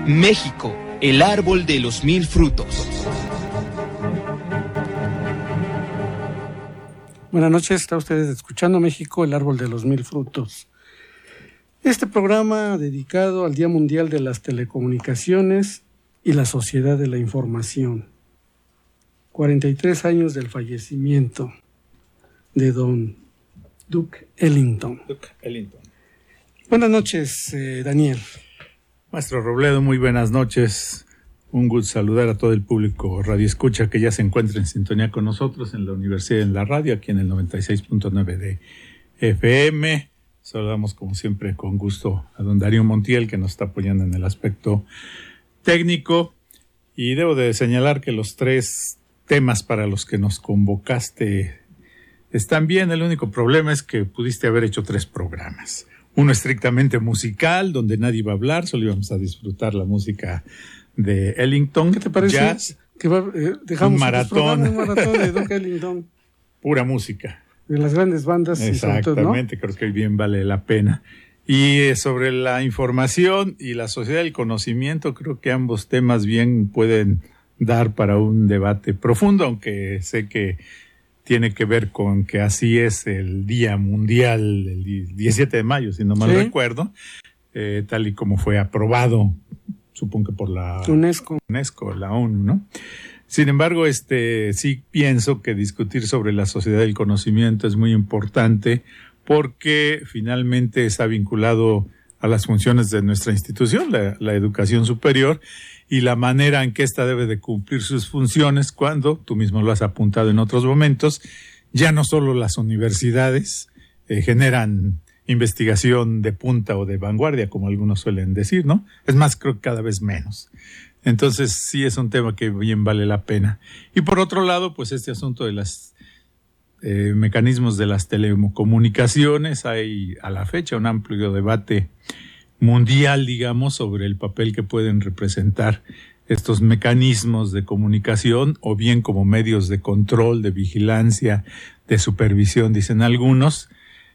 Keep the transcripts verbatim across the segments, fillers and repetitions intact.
México, el árbol de los mil frutos. Buenas noches, está ustedes escuchando México, el árbol de los mil frutos. Este programa dedicado al Día Mundial de las Telecomunicaciones y la Sociedad de la Información. cuarenta y tres años del fallecimiento de don Duke Ellington. Duke Ellington. Buenas noches, eh, Daniel. Maestro Robledo, muy buenas noches. Un gusto saludar a todo el público Radio Escucha que ya se encuentra en sintonía con nosotros en la Universidad en la Radio, aquí en el noventa y seis punto nueve de F M. Saludamos como siempre con gusto a don Darío Montiel, que nos está apoyando en el aspecto técnico. Y debo de señalar que los tres temas para los que nos convocaste están bien. El único problema es que pudiste haber hecho tres programas. Uno estrictamente musical, donde nadie iba a hablar, solo íbamos a disfrutar la música de Ellington. ¿Qué te parece? Jazz, que va, eh, dejamos un maratón. un maratón de Duke Ellington. Pura música. De las grandes bandas. Exactamente, ¿no? Creo que bien vale la pena. Y eh, sobre la información y la sociedad del conocimiento, creo que ambos temas bien pueden dar para un debate profundo, aunque sé que tiene que ver con que así es el Día Mundial, el diecisiete de mayo, si no mal ¿Sí? recuerdo, eh, tal y como fue aprobado, supongo que por la UNESCO, UNESCO, la ONU, ¿no? Sin embargo, este sí pienso que discutir sobre la sociedad del conocimiento es muy importante porque finalmente está vinculado a las funciones de nuestra institución, la, la educación superior, y la manera en que ésta debe de cumplir sus funciones cuando, tú mismo lo has apuntado en otros momentos, ya no solo las universidades eh, generan investigación de punta o de vanguardia, como algunos suelen decir, ¿no? Es más, creo que cada vez menos. Entonces, sí es un tema que bien vale la pena. Y por otro lado, pues este asunto de los eh, mecanismos de las telecomunicaciones, hay a la fecha un amplio debate mundial, digamos, sobre el papel que pueden representar estos mecanismos de comunicación, o bien como medios de control, de vigilancia, de supervisión, dicen algunos,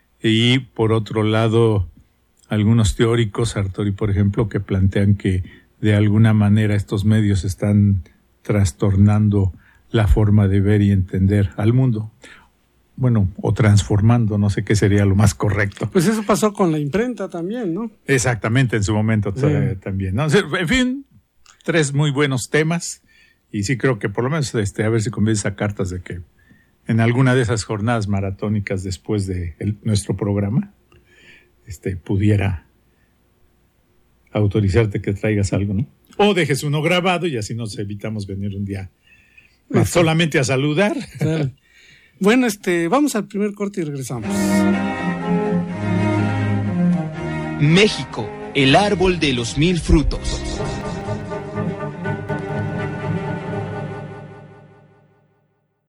y por otro lado, algunos teóricos, Sartori por ejemplo, que plantean que de alguna manera estos medios están trastornando la forma de ver y entender al mundo. Bueno, o transformando, no sé qué sería lo más correcto. Pues eso pasó con la imprenta también, ¿no? Exactamente, en su momento sí. t- también, ¿no? En fin, tres muy buenos temas, y sí creo que por lo menos este, a ver si convence a cartas de que en alguna de esas jornadas maratónicas después de el, nuestro programa, este, pudiera autorizarte que traigas algo, ¿no? O dejes uno grabado y así nos evitamos venir un día más solamente a saludar. Claro. Bueno, este, vamos al primer corte y regresamos. México, el árbol de los mil frutos.